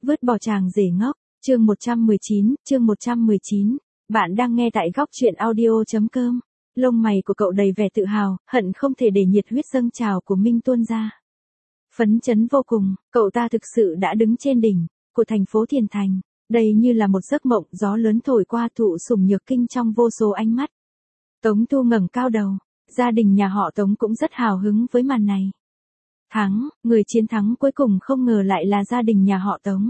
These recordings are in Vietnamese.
Vứt bỏ chàng rể ngốc, chương 119. Bạn đang nghe tại góc truyện audio.com. Lông mày của cậu đầy vẻ tự hào, hận không thể để nhiệt huyết dâng trào của Minh tuôn ra. Phấn chấn vô cùng, cậu ta thực sự đã đứng trên đỉnh của thành phố Thiền Thành. Đây như là một giấc mộng, gió lớn thổi qua thụ sủng nhược kinh trong vô số ánh mắt. Tống Thu ngẩng cao đầu, gia đình nhà họ Tống cũng rất hào hứng với màn này. Người chiến thắng cuối cùng không ngờ lại là gia đình nhà họ Tống.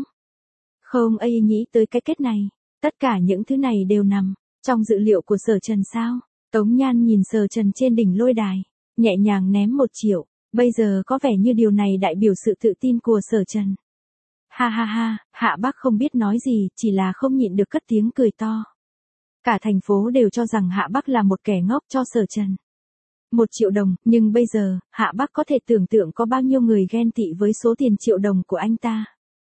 Không ai nghĩ tới cái kết này, tất cả những thứ này đều nằm trong dự liệu của Sở Trần sao? Tống Nhan nhìn Sở Trần trên đỉnh lôi đài, nhẹ nhàng ném 1 triệu, bây giờ có vẻ như điều này đại biểu sự tự tin của Sở Trần. Ha ha ha, Hạ Bắc không biết nói gì, chỉ là không nhịn được cất tiếng cười to. Cả thành phố đều cho rằng Hạ Bắc là một kẻ ngốc cho Sở Trần. 1 triệu đồng, nhưng bây giờ, Hạ Bắc có thể tưởng tượng có bao nhiêu người ghen tị với số tiền triệu đồng của anh ta.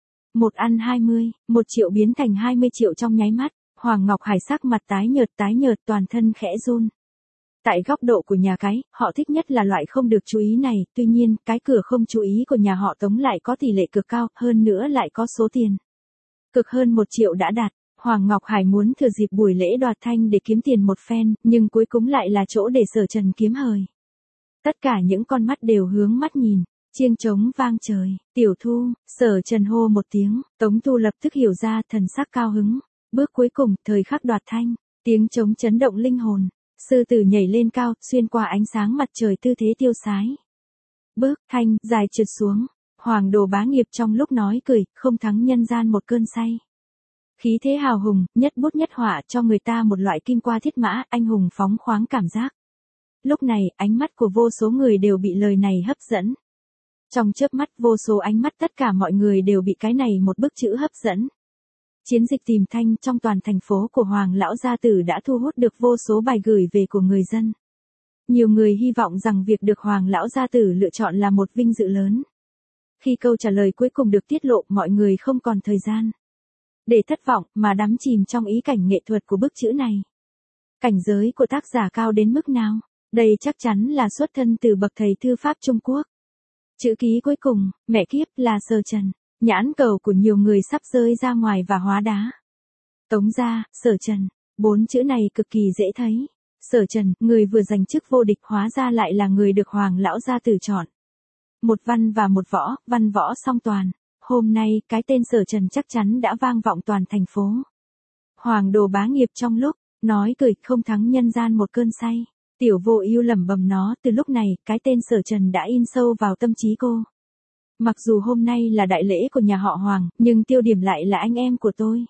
1 ăn 20, 1 triệu biến thành 20 triệu trong nháy mắt, Hoàng Ngọc Hải sắc mặt tái nhợt toàn thân khẽ run. Tại góc độ của nhà cái, họ thích nhất là loại không được chú ý này, tuy nhiên, cái cửa không chú ý của nhà họ Tống lại có tỷ lệ cực cao, hơn nữa lại có số tiền cực hơn 1 triệu đã đạt. Hoàng Ngọc Hải muốn thừa dịp buổi lễ đoạt thanh để kiếm tiền một phen, nhưng cuối cùng lại là chỗ để Sở Trần kiếm hời. Tất cả những con mắt đều hướng mắt nhìn, chiêng trống vang trời, Tiểu Thu, Sở Trần hô một tiếng, Tống Thu lập tức hiểu ra, thần sắc cao hứng. Bước cuối cùng, thời khắc đoạt thanh, tiếng trống chấn động linh hồn, sư tử nhảy lên cao, xuyên qua ánh sáng mặt trời tư thế tiêu sái. Bước, thanh, dài trượt xuống, Hoàng Đồ Bá Nghiệp trong lúc nói cười, không thắng nhân gian một cơn say. Khí thế hào hùng, nhất bút nhất họa cho người ta một loại kim qua thiết mã, anh hùng phóng khoáng cảm giác. Lúc này, ánh mắt của vô số người đều bị lời này hấp dẫn. Trong chớp mắt vô số ánh mắt tất cả mọi người đều bị cái này một bức chữ hấp dẫn. Chiến dịch tìm thanh trong toàn thành phố của Hoàng Lão Gia Tử đã thu hút được vô số bài gửi về của người dân. Nhiều người hy vọng rằng việc được Hoàng Lão Gia Tử lựa chọn là một vinh dự lớn. Khi câu trả lời cuối cùng được tiết lộ, mọi người không còn thời gian để thất vọng mà đắm chìm trong ý cảnh nghệ thuật của bức chữ này. Cảnh giới của tác giả cao đến mức nào? Đây chắc chắn là xuất thân từ bậc thầy thư pháp Trung Quốc. Chữ ký cuối cùng, mẹ kiếp, là Sở Trần. Nhãn cầu của nhiều người sắp rơi ra ngoài và hóa đá. Tống gia, Sở Trần, 4 chữ này cực kỳ dễ thấy. Sở Trần, người vừa giành chức vô địch hóa ra lại là người được Hoàng Lão Gia Tử chọn. Một văn và một võ, văn võ song toàn. Hôm nay, cái tên Sở Trần chắc chắn đã vang vọng toàn thành phố. Hoàng Đồ Bá Nghiệp trong lúc nói cười, không thắng nhân gian một cơn say. Tiểu Vô Ưu lẩm bẩm nó, từ lúc này, cái tên Sở Trần đã in sâu vào tâm trí cô. Mặc dù hôm nay là đại lễ của nhà họ Hoàng, nhưng tiêu điểm lại là anh em của tôi.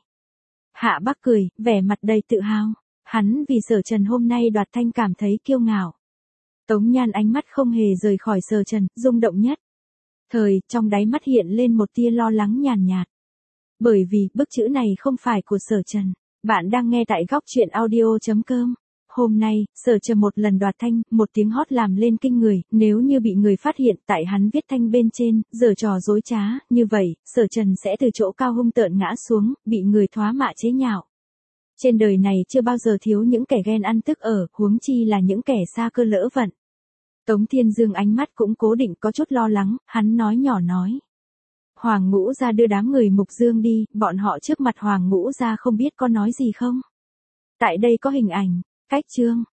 Hạ Bắc cười, vẻ mặt đầy tự hào. Hắn vì Sở Trần hôm nay đoạt thanh cảm thấy kiêu ngạo. Tống Nhan ánh mắt không hề rời khỏi Sở Trần, rung động nhất. Trong đáy mắt hiện lên một tia lo lắng nhàn nhạt. Bởi vì, bức chữ này không phải của Sở Trần. Bạn đang nghe tại góc truyện audio.com. Hôm nay, Sở Trần một lần đoạt thanh, một tiếng hót làm lên kinh người, nếu như bị người phát hiện tại hắn viết thanh bên trên, giở trò dối trá, như vậy, Sở Trần sẽ từ chỗ cao hung tợn ngã xuống, bị người thoá mạ chế nhạo. Trên đời này chưa bao giờ thiếu những kẻ ghen ăn tức ở, huống chi là những kẻ xa cơ lỡ vận. Tống Thiên Dương ánh mắt cũng cố định có chút lo lắng, hắn nói nhỏ nói. Hoàng Ngũ Gia đưa đám người Mục Dương đi, bọn họ trước mặt Hoàng Ngũ Gia không biết có nói gì không? Tại đây có hình ảnh. Cách chương